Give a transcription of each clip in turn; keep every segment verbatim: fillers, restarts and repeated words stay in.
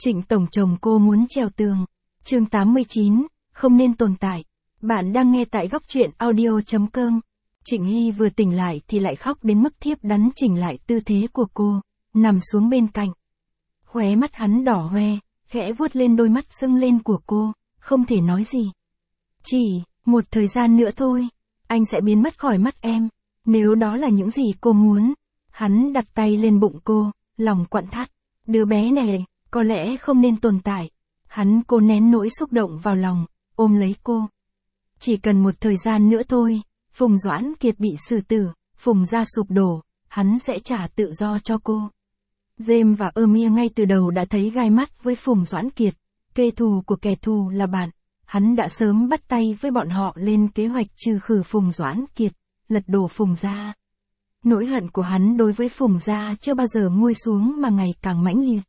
Trịnh tổng chồng cô muốn trèo tường. Chương tám mươi chín, không nên tồn tại. Bạn đang nghe tại góc truyện audio chấm com. Trịnh Hy vừa tỉnh lại thì lại khóc đến mức thiếp đắn chỉnh lại tư thế của cô, nằm xuống bên cạnh. Khóe mắt hắn đỏ hoe, khẽ vuốt lên đôi mắt sưng lên của cô, không thể nói gì. Chỉ, một thời gian nữa thôi, anh sẽ biến mất khỏi mắt em, nếu đó là những gì cô muốn. Hắn đặt tay lên bụng cô, lòng quặn thắt. Đứa bé này, có lẽ không nên tồn tại. Hắn cố nén nỗi xúc động vào lòng, ôm lấy cô. Chỉ cần một thời gian nữa thôi, Phùng Doãn Kiệt bị xử tử, Phùng gia sụp đổ, hắn sẽ trả tự do cho cô. James và Ermia ngay từ đầu đã thấy gai mắt với Phùng Doãn Kiệt, kẻ thù của kẻ thù là bạn. Hắn đã sớm bắt tay với bọn họ lên kế hoạch trừ khử Phùng Doãn Kiệt, lật đổ Phùng gia. Nỗi hận của hắn đối với Phùng gia chưa bao giờ nguôi xuống mà ngày càng mãnh liệt.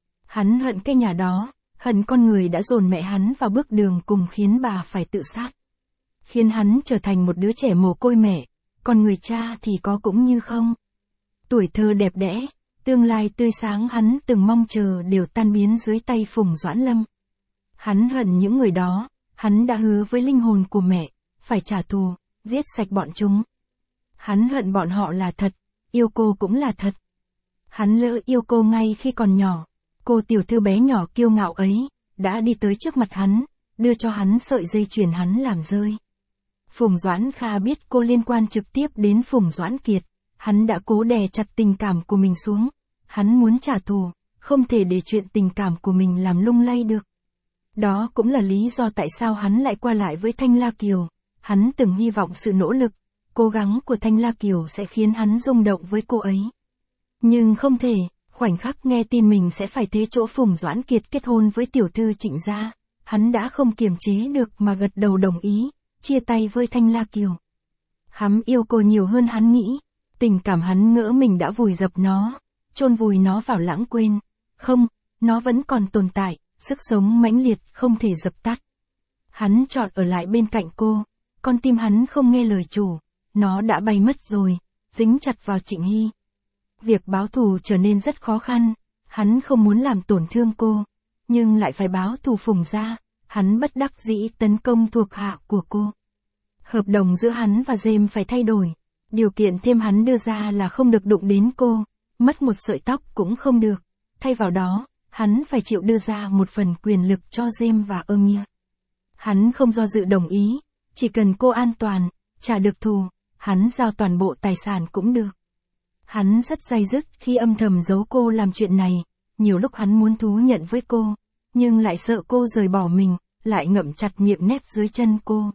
Hắn hận cái nhà đó, hận con người đã dồn mẹ hắn vào bước đường cùng khiến bà phải tự sát. Khiến hắn trở thành một đứa trẻ mồ côi mẹ, còn người cha thì có cũng như không. Tuổi thơ đẹp đẽ, tương lai tươi sáng hắn từng mong chờ đều tan biến dưới tay Phùng Doãn Lâm. Hắn hận những người đó, hắn đã hứa với linh hồn của mẹ, phải trả thù, giết sạch bọn chúng. Hắn hận bọn họ là thật, yêu cô cũng là thật. Hắn lỡ yêu cô ngay khi còn nhỏ. Cô tiểu thư bé nhỏ kiêu ngạo ấy, đã đi tới trước mặt hắn, đưa cho hắn sợi dây chuyền hắn làm rơi. Phùng Doãn Kha biết cô liên quan trực tiếp đến Phùng Doãn Kiệt, hắn đã cố đè chặt tình cảm của mình xuống. Hắn muốn trả thù, không thể để chuyện tình cảm của mình làm lung lay được. Đó cũng là lý do tại sao hắn lại qua lại với Thanh La Kiều. Hắn từng hy vọng sự nỗ lực, cố gắng của Thanh La Kiều sẽ khiến hắn rung động với cô ấy. Nhưng không thể. Khoảnh khắc nghe tin mình sẽ phải thế chỗ Phùng Doãn Kiệt kết hôn với tiểu thư Trịnh gia, hắn đã không kiềm chế được mà gật đầu đồng ý, chia tay với Thanh La Kiều. Hắn yêu cô nhiều hơn hắn nghĩ, tình cảm hắn ngỡ mình đã vùi dập nó, chôn vùi nó vào lãng quên. Không, nó vẫn còn tồn tại, sức sống mãnh liệt không thể dập tắt. Hắn chọn ở lại bên cạnh cô, con tim hắn không nghe lời chủ, nó đã bay mất rồi, dính chặt vào Trịnh Hy. Việc báo thù trở nên rất khó khăn, hắn không muốn làm tổn thương cô, nhưng lại phải báo thù Phùng gia, hắn bất đắc dĩ tấn công thuộc hạ của cô. Hợp đồng giữa hắn và James phải thay đổi, điều kiện thêm hắn đưa ra là không được đụng đến cô, mất một sợi tóc cũng không được, thay vào đó, hắn phải chịu đưa ra một phần quyền lực cho James và Ermia. Hắn không do dự đồng ý, chỉ cần cô an toàn, trả được thù, hắn giao toàn bộ tài sản cũng được. Hắn rất day dứt khi âm thầm giấu cô làm chuyện này, nhiều lúc hắn muốn thú nhận với cô, nhưng lại sợ cô rời bỏ mình, lại ngậm chặt miệng nép dưới chân cô.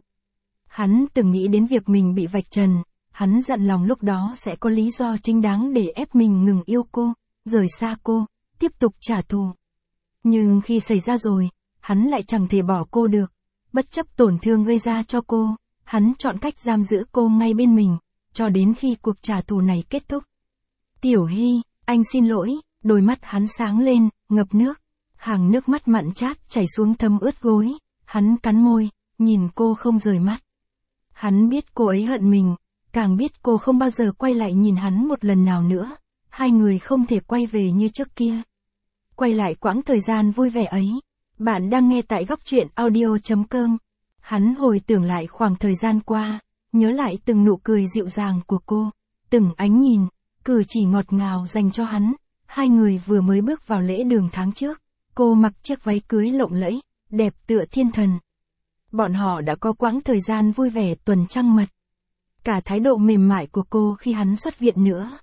Hắn từng nghĩ đến việc mình bị vạch trần, hắn dặn lòng lúc đó sẽ có lý do chính đáng để ép mình ngừng yêu cô, rời xa cô, tiếp tục trả thù. Nhưng khi xảy ra rồi, hắn lại chẳng thể bỏ cô được, bất chấp tổn thương gây ra cho cô, hắn chọn cách giam giữ cô ngay bên mình, cho đến khi cuộc trả thù này kết thúc. Tiểu Hy, anh xin lỗi, đôi mắt hắn sáng lên, ngập nước, hàng nước mắt mặn chát chảy xuống thấm ướt gối, hắn cắn môi, nhìn cô không rời mắt. Hắn biết cô ấy hận mình, càng biết cô không bao giờ quay lại nhìn hắn một lần nào nữa, hai người không thể quay về như trước kia. Quay lại quãng thời gian vui vẻ ấy, bạn đang nghe tại góc truyện audio chấm com. Hắn hồi tưởng lại khoảng thời gian qua, nhớ lại từng nụ cười dịu dàng của cô, từng ánh nhìn, cử chỉ ngọt ngào dành cho hắn. Hai người vừa mới bước vào lễ đường tháng trước, cô mặc chiếc váy cưới lộng lẫy, đẹp tựa thiên thần. Bọn họ đã có quãng thời gian vui vẻ tuần trăng mật. Cả thái độ mềm mại của cô khi hắn xuất viện nữa.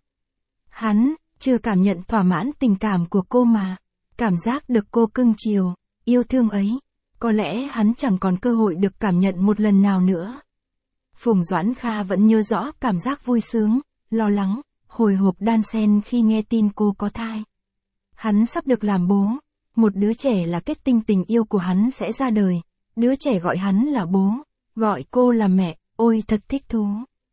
Hắn chưa cảm nhận thỏa mãn tình cảm của cô mà, cảm giác được cô cưng chiều, yêu thương ấy, có lẽ hắn chẳng còn cơ hội được cảm nhận một lần nào nữa. Phùng Doãn Kha vẫn nhớ rõ cảm giác vui sướng, lo lắng, hồi hộp đan xen khi nghe tin cô có thai. Hắn sắp được làm bố, một đứa trẻ là kết tinh tình yêu của hắn sẽ ra đời, đứa trẻ gọi hắn là bố, gọi cô là mẹ, ôi thật thích thú.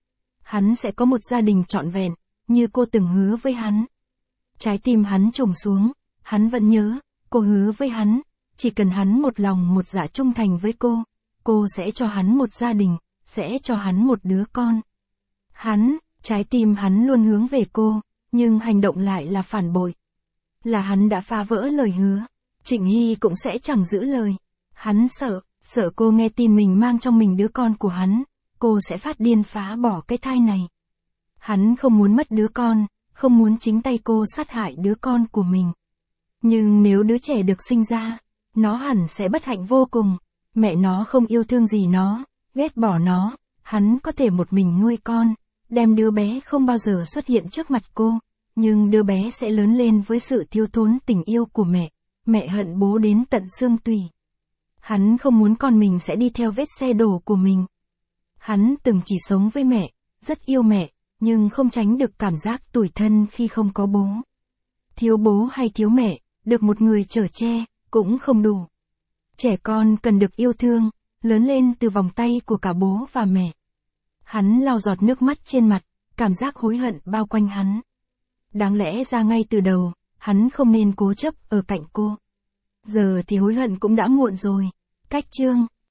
Hắn sẽ có một gia đình trọn vẹn, như cô từng hứa với hắn. Trái tim hắn trùng xuống, hắn vẫn nhớ, cô hứa với hắn, chỉ cần hắn một lòng một dạ trung thành với cô, cô sẽ cho hắn một gia đình, sẽ cho hắn một đứa con. Hắn, trái tim hắn luôn hướng về cô, nhưng hành động lại là phản bội. Là hắn đã phá vỡ lời hứa. Trịnh Hy cũng sẽ chẳng giữ lời. Hắn sợ, sợ cô nghe tin mình mang trong mình đứa con của hắn, cô sẽ phát điên phá bỏ cái thai này. Hắn không muốn mất đứa con, không muốn chính tay cô sát hại đứa con của mình. Nhưng nếu đứa trẻ được sinh ra, nó hẳn sẽ bất hạnh vô cùng. Mẹ nó không yêu thương gì nó, ghét bỏ nó, hắn có thể một mình nuôi con, đem đứa bé không bao giờ xuất hiện trước mặt cô, nhưng đứa bé sẽ lớn lên với sự thiếu thốn tình yêu của mẹ, mẹ hận bố đến tận xương tủy. Hắn không muốn con mình sẽ đi theo vết xe đổ của mình. Hắn từng chỉ sống với mẹ, rất yêu mẹ, nhưng không tránh được cảm giác tủi thân khi không có bố. Thiếu bố hay thiếu mẹ, được một người chở che, cũng không đủ. Trẻ con cần được yêu thương, lớn lên từ vòng tay của cả bố và mẹ. Hắn lau giọt nước mắt trên mặt, cảm giác hối hận bao quanh hắn. Đáng lẽ ra ngay từ đầu, hắn không nên cố chấp ở cạnh cô. Giờ thì hối hận cũng đã muộn rồi. Cách chương